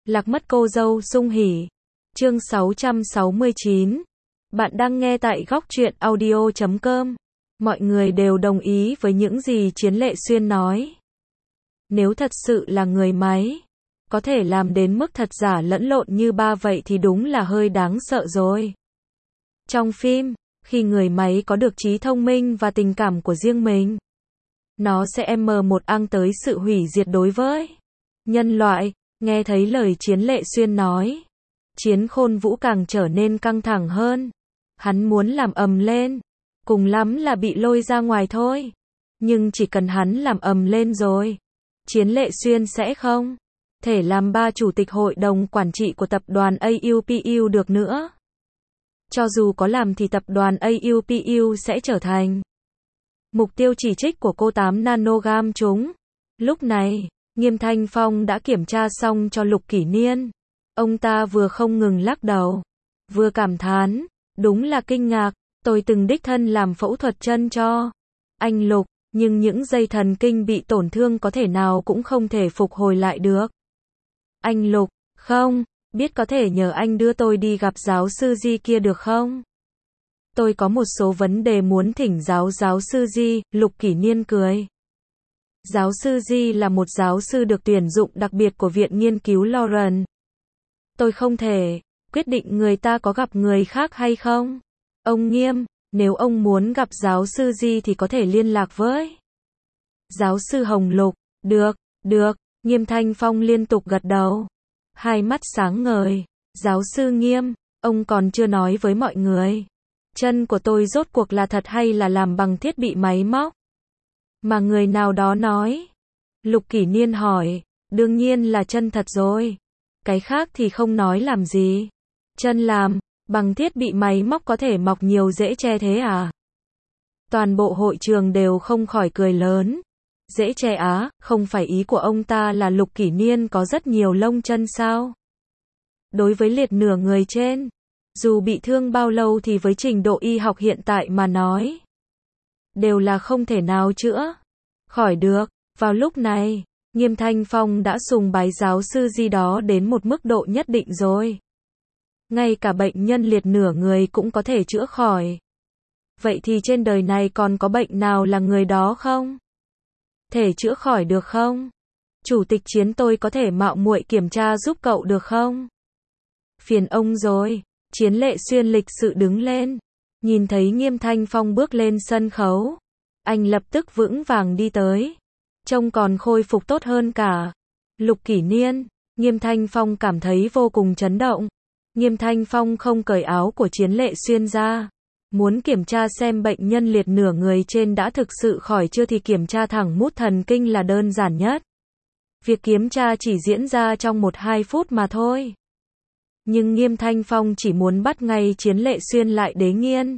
Lạc mất cô dâu sung hỉ. Chương 669. Bạn đang nghe tại góc truyện audio.com. Mọi người đều đồng ý với những gì Chiến Lệ Xuyên nói. Nếu thật sự là người máy, có thể làm đến mức thật giả lẫn lộn như ba vậy thì đúng là hơi đáng sợ rồi. Trong phim, khi người máy có được trí thông minh và tình cảm của riêng mình, nó sẽ một ăng tới sự hủy diệt đối với nhân loại. Nghe thấy lời Chiến Lệ Xuyên nói, Chiến Khôn Vũ càng trở nên căng thẳng hơn. Hắn muốn làm ầm lên, cùng lắm là bị lôi ra ngoài thôi. Nhưng chỉ cần hắn làm ầm lên rồi, Chiến Lệ Xuyên sẽ không thể làm ba chủ tịch hội đồng quản trị của tập đoàn AUPU được nữa. Cho dù có làm thì tập đoàn AUPU sẽ trở thành mục tiêu chỉ trích của cô 8 nanogam chúng. Lúc này, Nghiêm Thanh Phong đã kiểm tra xong cho Lục Kỷ Niên. Ông ta vừa không ngừng lắc đầu, vừa cảm thán, đúng là kinh ngạc, tôi từng đích thân làm phẫu thuật chân cho anh Lục, nhưng những dây thần kinh bị tổn thương có thể nào cũng không thể phục hồi lại được. Anh Lục, không, biết có thể nhờ anh đưa tôi đi gặp giáo sư Di kia được không? Tôi có một số vấn đề muốn thỉnh giáo sư Di, Lục Kỷ Niên cười. Giáo sư Di là một giáo sư được tuyển dụng đặc biệt của Viện Nghiên cứu Lawrence. Tôi không thể quyết định người ta có gặp người khác hay không. Ông Nghiêm, nếu ông muốn gặp giáo sư Di thì có thể liên lạc với giáo sư Hồng Lục. Được, Nghiêm Thanh Phong liên tục gật đầu, hai mắt sáng ngời. Giáo sư Nghiêm, ông còn chưa nói với mọi người, chân của tôi rốt cuộc là thật hay là làm bằng thiết bị máy móc? Mà người nào đó nói. Lục Kỷ Niên hỏi, đương nhiên là chân thật rồi. Cái khác thì không nói làm gì. Chân làm bằng thiết bị máy móc có thể mọc nhiều rễ tre thế à? Toàn bộ hội trường đều không khỏi cười lớn. Rễ tre á, không phải ý của ông ta là Lục Kỷ Niên có rất nhiều lông chân sao? Đối với liệt nửa người trên, dù bị thương bao lâu thì với trình độ y học hiện tại mà nói, đều là không thể nào chữa khỏi được. Vào lúc này, Nghiêm Thanh Phong đã sùng bái giáo sư Di đó đến một mức độ nhất định rồi. Ngay cả bệnh nhân liệt nửa người cũng có thể chữa khỏi. Vậy thì trên đời này còn có bệnh nào là người đó không thể chữa khỏi được không? Chủ tịch Chiến, tôi có thể mạo muội kiểm tra giúp cậu được không? Phiền ông rồi. Chiến Lệ Xuyên lịch sự đứng lên. Nhìn thấy Nghiêm Thanh Phong bước lên sân khấu, anh lập tức vững vàng đi tới. Trông còn khôi phục tốt hơn cả Lục Kỷ Niên. Nghiêm Thanh Phong cảm thấy vô cùng chấn động. Nghiêm Thanh Phong không cởi áo của Chiến Lệ Xuyên ra. Muốn kiểm tra xem bệnh nhân liệt nửa người trên đã thực sự khỏi chưa thì kiểm tra thẳng mút thần kinh là đơn giản nhất. Việc kiểm tra chỉ diễn ra trong 1-2 phút mà thôi. Nhưng Nghiêm Thanh Phong chỉ muốn bắt ngay Chiến Lệ Xuyên lại để nghiên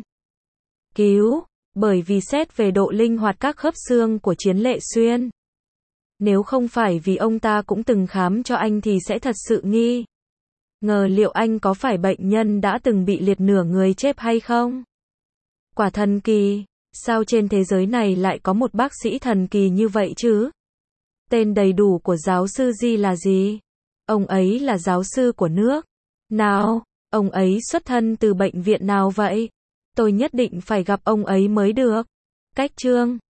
cứu, bởi vì xét về độ linh hoạt các khớp xương của Chiến Lệ Xuyên, nếu không phải vì ông ta cũng từng khám cho anh thì sẽ thật sự nghi ngờ liệu anh có phải bệnh nhân đã từng bị liệt nửa người chết hay không. Quả thần kỳ, sao trên thế giới này lại có một bác sĩ thần kỳ như vậy chứ? Tên đầy đủ của giáo sư Di là gì? Ông ấy là giáo sư của nước nào? Ông ấy xuất thân từ bệnh viện nào vậy? Tôi nhất định phải gặp ông ấy mới được. Cách chương